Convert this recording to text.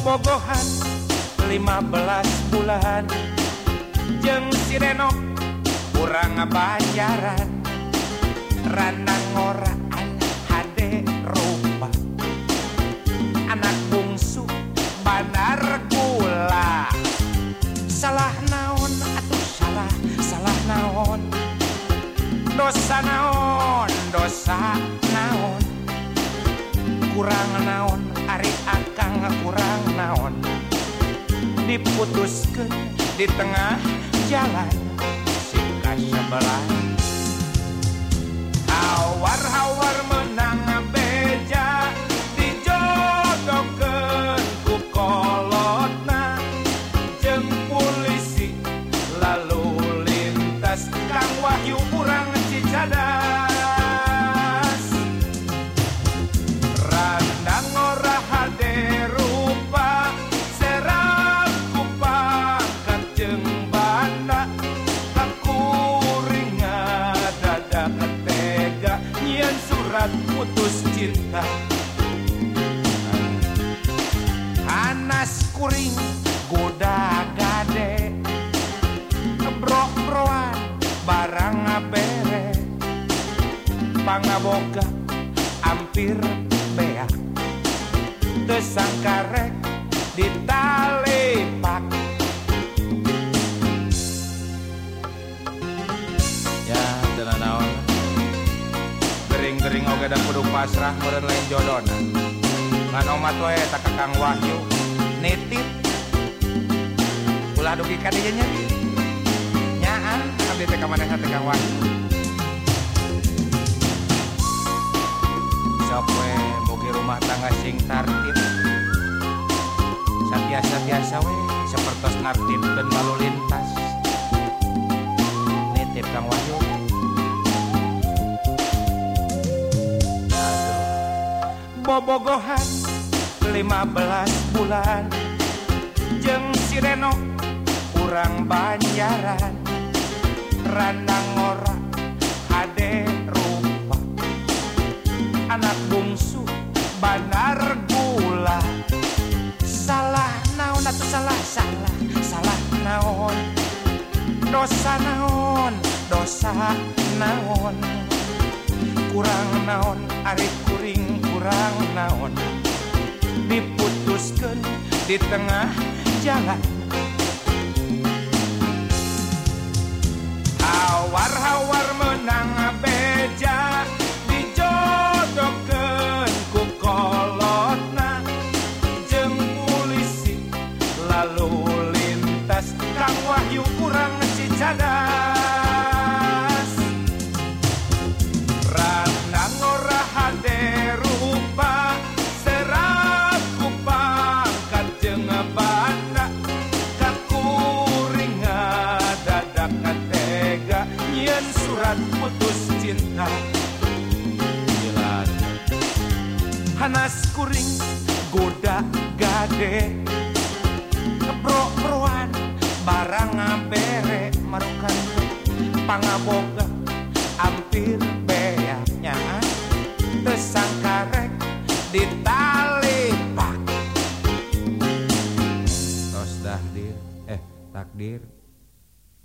bobogohan 15 bulan jeung si Renok kurang bayaran randang ngoraan hade rupa anak bungsu bandar gula salah naon atuh salah naon dosa naon kurang naon ari akang kurang naon diputuskeun di tengah jalan si kasebelah hawar-hawar menang beja dijodohkeun ku kolotna jeung polisi lalu lintas Kang Wahyu urang Cicadas randang ora hade rupa serang ku pangkat jeung banda kakuringa dadak tega nyieun surat putus cinta Anas kuring goda gade kebrok-broan barang bere pangaboga hampir beak teu sangka rek ditalepak ya teu naon gering-gering oge da kudu pasrah meureun lain jodona ngan omat we eta ka Kang Wahyu nitip ulah dugi ka dieu nya nyaan abdi teh ka manehna teh Kang Wahyu sok we boga rumah tangga sing tartib satiasa we sapertos nartibkeun lalu lintas nitip Kang Wahyu bobogohan 15 bulan jeung si Renok kurang bayaran randang ora hade rupa anak bungsu bandar gula salah naon atuh salah naon dosa naon kurang naon ari kuring kurang naon diputuskeun di tengah jalan hawar-hawar menang beja dijodohkeun ku kolotna jeung polisi lalu lintas Kang Wahyu urang Cicadas randang ora hade rupa serang ku pangkat jeung banda kakuringa dadak tega nyieun surat putus cinta Hanas kuring goda gade kebrok-broan barang bere marukan pangaboga hampir beak nyaan teu sangka rek ditalepak tos takdir